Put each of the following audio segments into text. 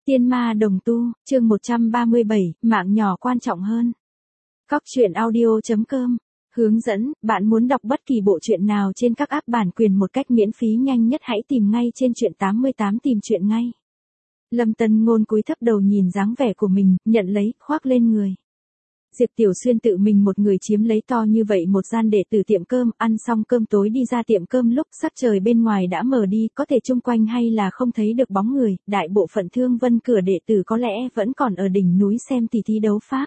Tiên ma đồng tu, chương 137, mạng nhỏ quan trọng hơn. Cóc truyện audio.com. Hướng dẫn, bạn muốn đọc bất kỳ bộ truyện nào trên các app bản quyền một cách miễn phí nhanh nhất hãy tìm ngay trên truyện 88 tìm truyện ngay. Lâm Tân Ngôn cúi thấp đầu nhìn dáng vẻ của mình, nhận lấy, khoác lên người. Diệp Tiểu Xuyên tự mình một người chiếm lấy to như vậy một gian để từ tiệm cơm, ăn xong cơm tối đi ra tiệm cơm lúc sắc trời bên ngoài đã mờ đi, có thể chung quanh hay là không thấy được bóng người, đại bộ phận Thương Vân cửa đệ tử có lẽ vẫn còn ở đỉnh núi xem tỷ thí đấu pháp.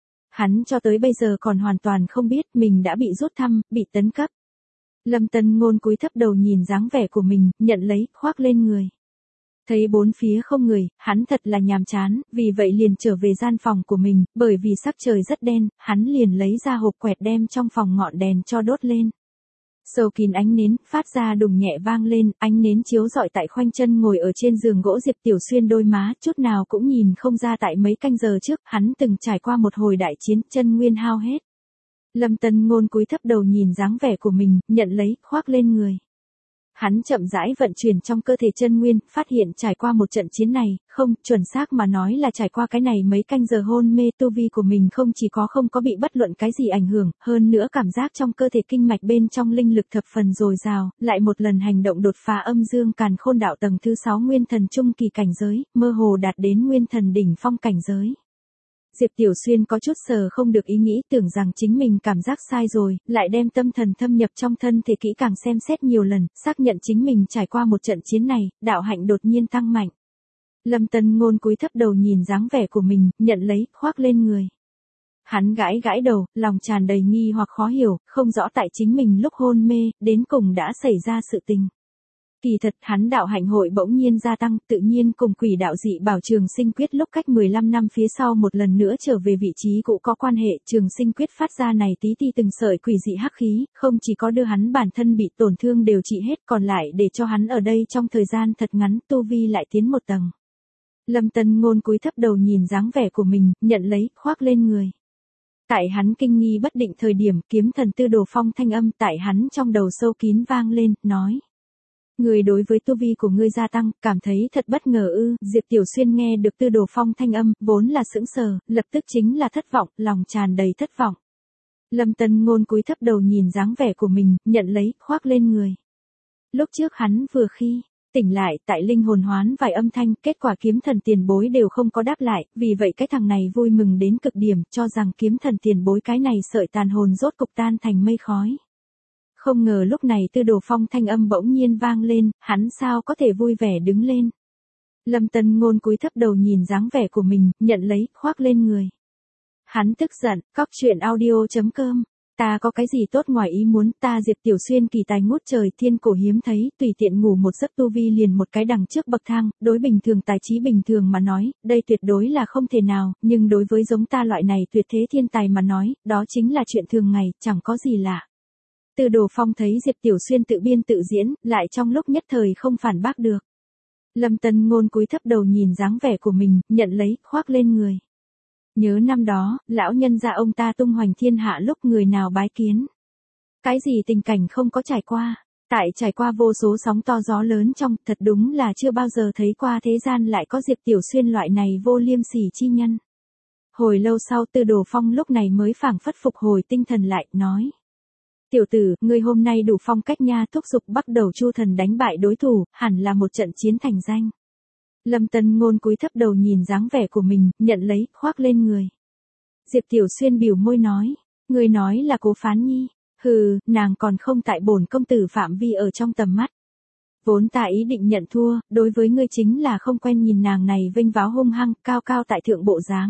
Hắn cho tới bây giờ còn hoàn toàn không biết mình đã bị rút thăm, bị tấn cấp. Lâm Tân Ngôn cúi thấp đầu nhìn dáng vẻ của mình, nhận lấy, khoác lên người. Thấy bốn phía không người, hắn thật là nhàm chán, vì vậy liền trở về gian phòng của mình, bởi vì sắc trời rất đen, hắn liền lấy ra hộp quẹt đem trong phòng ngọn đèn cho đốt lên. Sâu kín ánh nến, phát ra đùng nhẹ vang lên, ánh nến chiếu rọi tại khoanh chân ngồi ở trên giường gỗ Diệp Tiểu Xuyên đôi má, chút nào cũng nhìn không ra tại mấy canh giờ trước, hắn từng trải qua một hồi đại chiến, chân nguyên hao hết. Lâm Tân Ngôn cúi thấp đầu nhìn dáng vẻ của mình, nhận lấy, khoác lên người. Hắn chậm rãi vận chuyển trong cơ thể chân nguyên, phát hiện trải qua một trận chiến này, không, chuẩn xác mà nói là trải qua cái này mấy canh giờ hôn mê tu vi của mình không chỉ có không có bị bất luận cái gì ảnh hưởng, hơn nữa cảm giác trong cơ thể kinh mạch bên trong linh lực thập phần dồi dào, lại một lần hành động đột phá âm dương càn khôn đạo tầng thứ 6 nguyên thần trung kỳ cảnh giới, mơ hồ đạt đến nguyên thần đỉnh phong cảnh giới. Diệp Tiểu Xuyên có chút sờ không được ý nghĩ tưởng rằng chính mình cảm giác sai rồi, lại đem tâm thần thâm nhập trong thân thể kỹ càng xem xét nhiều lần, xác nhận chính mình trải qua một trận chiến này, đạo hạnh đột nhiên tăng mạnh. Lâm Tân Ngôn cúi thấp đầu nhìn dáng vẻ của mình, nhận lấy, khoác lên người. Hắn gãi gãi đầu, lòng tràn đầy nghi hoặc khó hiểu, không rõ tại chính mình lúc hôn mê, đến cùng đã xảy ra sự tình. Kỳ thật, hắn đạo hạnh hội bỗng nhiên gia tăng, tự nhiên cùng quỷ đạo dị bảo Trường Sinh Quyết lúc cách 15 năm phía sau một lần nữa trở về vị trí cũ có quan hệ, Trường Sinh Quyết phát ra này tí ti từng sợi quỷ dị hắc khí, không chỉ có đưa hắn bản thân bị tổn thương đều trị hết, còn lại để cho hắn ở đây trong thời gian thật ngắn, tu vi lại tiến một tầng. Lâm Tân Ngôn cúi thấp đầu nhìn dáng vẻ của mình, nhận lấy, khoác lên người. Tại hắn kinh nghi bất định thời điểm, kiếm thần Tư Đồ Phong thanh âm tại hắn trong đầu sâu kín vang lên, nói. Người đối với tu vi của ngươi gia tăng, cảm thấy thật bất ngờ ư? Diệp Tiểu Xuyên nghe được Tư Đồ Phong thanh âm, vốn là sững sờ, lập tức chính là thất vọng, lòng tràn đầy thất vọng. Lâm Tân Ngôn cúi thấp đầu nhìn dáng vẻ của mình, nhận lấy, khoác lên người. Lúc trước hắn vừa khi tỉnh lại, tại linh hồn hoán vài âm thanh, kết quả kiếm thần tiền bối đều không có đáp lại, vì vậy cái thằng này vui mừng đến cực điểm, cho rằng kiếm thần tiền bối cái này sợi tàn hồn rốt cục tan thành mây khói. Không ngờ lúc này Tư Đồ Phong thanh âm bỗng nhiên vang lên, hắn sao có thể vui vẻ đứng lên. Lâm Tân Ngôn cúi thấp đầu nhìn dáng vẻ của mình, nhận lấy, khoác lên người. Hắn tức giận, cóc truyện audio.com. Ta có cái gì tốt ngoài ý muốn, ta Diệp Tiểu Xuyên kỳ tài ngút trời thiên cổ hiếm thấy, tùy tiện ngủ một giấc tu vi liền một cái đằng trước bậc thang, đối bình thường tài trí bình thường mà nói, đây tuyệt đối là không thể nào, nhưng đối với giống ta loại này tuyệt thế thiên tài mà nói, đó chính là chuyện thường ngày, chẳng có gì lạ. Tư Đồ Phong thấy Diệp Tiểu Xuyên tự biên tự diễn, lại trong lúc nhất thời không phản bác được. Lâm Tân Ngôn cúi thấp đầu nhìn dáng vẻ của mình, nhận lấy, khoác lên người. Nhớ năm đó, lão nhân gia ông ta tung hoành thiên hạ lúc người nào bái kiến. Cái gì tình cảnh không có trải qua, tại trải qua vô số sóng to gió lớn trong, thật đúng là chưa bao giờ thấy qua thế gian lại có Diệp Tiểu Xuyên loại này vô liêm sỉ chi nhân. Hồi lâu sau Tư Đồ Phong lúc này mới phảng phất phục hồi tinh thần lại, nói. Tiểu tử, ngươi hôm nay đủ phong cách nha, thúc giục bắt đầu Chu Thần đánh bại đối thủ, hẳn là một trận chiến thành danh. Lâm Tân Ngôn cúi thấp đầu nhìn dáng vẻ của mình, nhận lấy, khoác lên người. Diệp Tiểu Xuyên biểu môi nói, ngươi nói là Cố Phán Nhi, hừ, nàng còn không tại bổn công tử phạm vi ở trong tầm mắt. Vốn ta ý định nhận thua, đối với ngươi chính là không quen nhìn nàng này vênh váo hung hăng, cao cao tại thượng bộ dáng.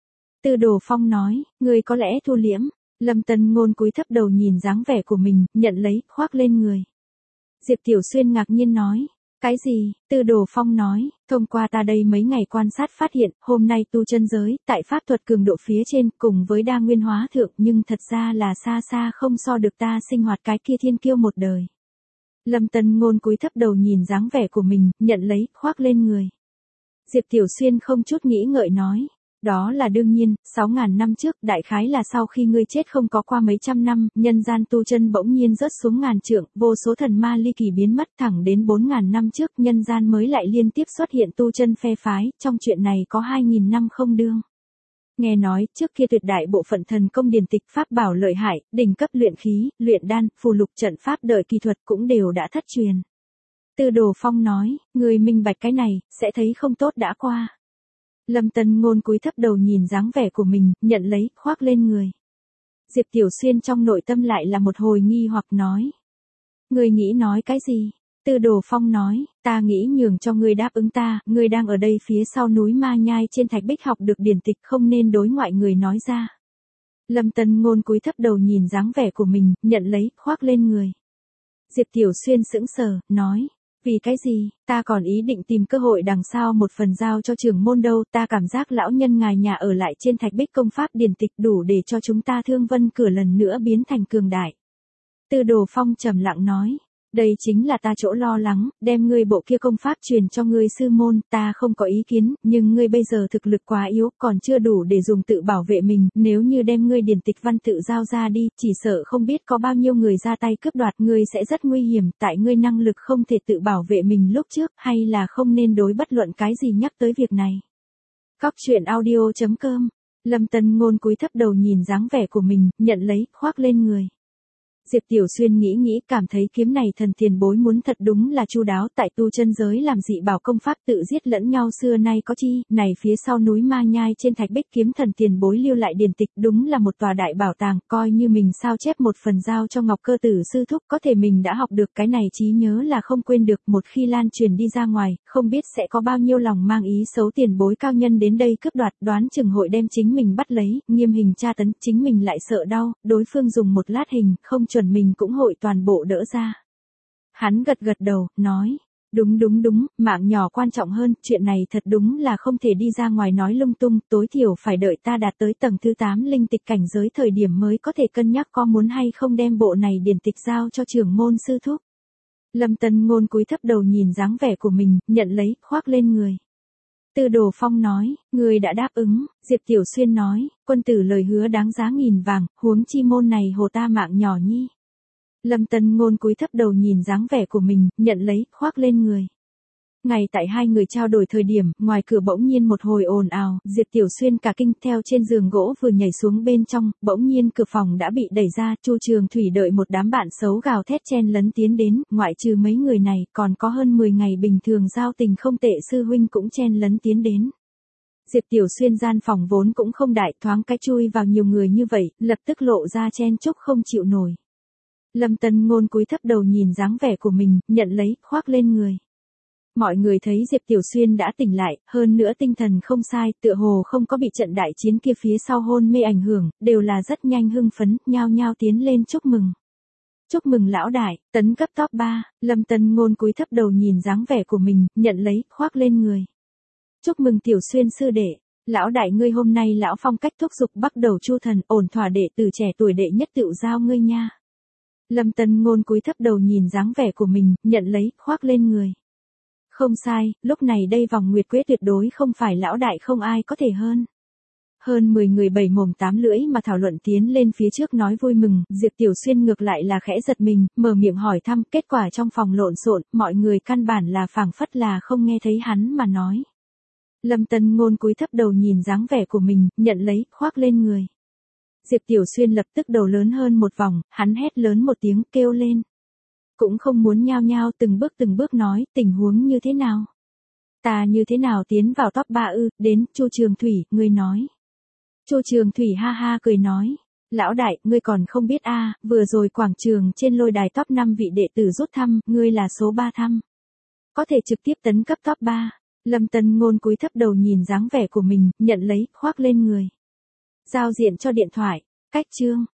Tư Đồ Phong nói, ngươi có lẽ thu liễm. Lâm Tân Ngôn cúi thấp đầu nhìn dáng vẻ của mình, nhận lấy, khoác lên người. Diệp Tiểu Xuyên ngạc nhiên nói, cái gì? Tư Đồ Phong nói, thông qua ta đây mấy ngày quan sát phát hiện, hôm nay tu chân giới, tại pháp thuật cường độ phía trên, cùng với đa nguyên hóa thượng, nhưng thật ra là xa xa không so được ta sinh hoạt cái kia thiên kiêu một đời. Lâm Tân Ngôn cúi thấp đầu nhìn dáng vẻ của mình, nhận lấy, khoác lên người. Diệp Tiểu Xuyên không chút nghĩ ngợi nói. Đó là đương nhiên, 6.000 năm trước, đại khái là sau khi ngươi chết không có qua mấy trăm năm, nhân gian tu chân bỗng nhiên rớt xuống ngàn trượng, vô số thần ma ly kỳ biến mất thẳng đến 4.000 năm trước, nhân gian mới lại liên tiếp xuất hiện tu chân phe phái, trong chuyện này có 2.000 năm không đương. Nghe nói, trước kia tuyệt đại bộ phận thần công điển tịch pháp bảo lợi hại, đỉnh cấp luyện khí, luyện đan, phù lục trận pháp đợi kỳ thuật cũng đều đã thất truyền. Tư Đồ Phong nói, người minh bạch cái này, sẽ thấy không tốt đã qua. Lâm Tân Ngôn cúi thấp đầu nhìn dáng vẻ của mình, nhận lấy, khoác lên người. Diệp Tiểu Xuyên trong nội tâm lại là một hồi nghi hoặc nói. Người nghĩ nói cái gì? Tư Đồ Phong nói, ta nghĩ nhường cho ngươi đáp ứng ta, ngươi đang ở đây phía sau núi Ma Nhai trên thạch bích học được điển tịch không nên đối ngoại người nói ra. Lâm Tân Ngôn cúi thấp đầu nhìn dáng vẻ của mình, nhận lấy, khoác lên người. Diệp Tiểu Xuyên sững sờ, nói. Vì cái gì, ta còn ý định tìm cơ hội đằng sau một phần giao cho trưởng môn đâu, ta cảm giác lão nhân ngài nhà ở lại trên thạch bích công pháp điển tịch đủ để cho chúng ta Thương Vân cửa lần nữa biến thành cường đại. Tư Đồ Phong trầm lặng nói, đây chính là ta chỗ lo lắng, đem ngươi bộ kia công pháp truyền cho ngươi sư môn, ta không có ý kiến, nhưng ngươi bây giờ thực lực quá yếu, còn chưa đủ để dùng tự bảo vệ mình, nếu như đem ngươi điển tịch văn tự giao ra đi, chỉ sợ không biết có bao nhiêu người ra tay cướp đoạt, ngươi sẽ rất nguy hiểm, tại ngươi năng lực không thể tự bảo vệ mình lúc trước, hay là không nên đối bất luận cái gì nhắc tới việc này. Cóc truyện audio.com, Lâm Tân Ngôn cúi thấp đầu nhìn dáng vẻ của mình, nhận lấy, khoác lên người. Diệp Tiểu Xuyên nghĩ cảm thấy kiếm này thần tiền bối muốn thật đúng là chu đáo, tại tu chân giới làm dị bảo công pháp tự giết lẫn nhau xưa nay có chi, này phía sau núi Ma Nhai trên thạch bích kiếm thần tiền bối lưu lại điển tịch đúng là một tòa đại bảo tàng, coi như mình sao chép một phần giao cho Ngọc Cơ Tử sư thúc, có thể mình đã học được cái này trí nhớ là không quên được, một khi lan truyền đi ra ngoài, không biết sẽ có bao nhiêu lòng mang ý xấu tiền bối cao nhân đến đây cướp đoạt, đoán chừng hội đem chính mình bắt lấy, nghiêm hình tra tấn, chính mình lại sợ đau, đối phương dùng một lát hình, không chuẩn mình cũng hội toàn bộ đỡ ra. Hắn gật đầu, nói, đúng, mạng nhỏ quan trọng hơn, chuyện này thật đúng là không thể đi ra ngoài nói lung tung, tối thiểu phải đợi ta đạt tới tầng thứ 8 linh tịch cảnh giới thời điểm mới có thể cân nhắc có muốn hay không đem bộ này điển tịch giao cho trưởng môn sư thúc. Lâm Tân Ngôn cúi thấp đầu nhìn dáng vẻ của mình, nhận lấy, khoác lên người. Tư Đồ Phong nói, người đã đáp ứng, Diệp Tiểu Xuyên nói, quân tử lời hứa đáng giá nghìn vàng, huống chi môn này hồ ta mạng nhỏ nhi. Lâm Tân Ngôn cúi thấp đầu nhìn dáng vẻ của mình, nhận lấy, khoác lên người. Ngay tại hai người trao đổi thời điểm, ngoài cửa bỗng nhiên một hồi ồn ào, Diệp Tiểu Xuyên cả kinh theo trên giường gỗ vừa nhảy xuống bên trong, bỗng nhiên cửa phòng đã bị đẩy ra, Chu Trường Thủy đợi một đám bạn xấu gào thét chen lấn tiến đến, ngoại trừ mấy người này, còn có hơn 10 ngày bình thường giao tình không tệ sư huynh cũng chen lấn tiến đến. Diệp Tiểu Xuyên gian phòng vốn cũng không đại, thoáng cái chui vào nhiều người như vậy, lập tức lộ ra chen chúc không chịu nổi. Lâm Tân Ngôn cúi thấp đầu nhìn dáng vẻ của mình, nhận lấy, khoác lên người. Mọi người thấy Diệp Tiểu Xuyên đã tỉnh lại, hơn nữa tinh thần không sai, tựa hồ không có bị trận đại chiến kia phía sau hôn mê ảnh hưởng, đều là rất nhanh hưng phấn, nhao nhao tiến lên chúc mừng. Chúc mừng lão đại, tấn cấp top 3, Lâm Tân Ngôn cúi thấp đầu nhìn dáng vẻ của mình, nhận lấy, khoác lên người. Chúc mừng Tiểu Xuyên sư đệ, lão đại ngươi hôm nay lão phong cách thúc giục bắt đầu chu thần, ổn thỏa đệ tử trẻ tuổi đệ nhất tựu giao ngươi nha. Lâm Tân Ngôn cúi thấp đầu nhìn dáng vẻ của mình, nhận lấy, khoác lên người. Không sai, lúc này đây vòng nguyệt quế tuyệt đối không phải lão đại không ai có thể hơn. Hơn 10 người bảy mồm tám lưỡi mà thảo luận tiến lên phía trước nói vui mừng, Diệp Tiểu Xuyên ngược lại là khẽ giật mình, mở miệng hỏi thăm, kết quả trong phòng lộn xộn, mọi người căn bản là phảng phất là không nghe thấy hắn mà nói. Lâm Tân Ngôn cúi thấp đầu nhìn dáng vẻ của mình, nhận lấy, khoác lên người. Diệp Tiểu Xuyên lập tức đầu lớn hơn một vòng, hắn hét lớn một tiếng kêu lên. Cũng không muốn nhao nhao từng bước nói, tình huống như thế nào? Ta như thế nào tiến vào top 3 ư, đến, Chu Trường Thủy, ngươi nói. Chu Trường Thủy ha ha cười nói. Lão đại, ngươi còn không biết vừa rồi quảng trường trên lôi đài top 5 vị đệ tử rút thăm, ngươi là số 3 thăm. Có thể trực tiếp tấn cấp top 3. Lâm Tân Ngôn cúi thấp đầu nhìn dáng vẻ của mình, nhận lấy, khoác lên người. Giao diện cho điện thoại, cách chương.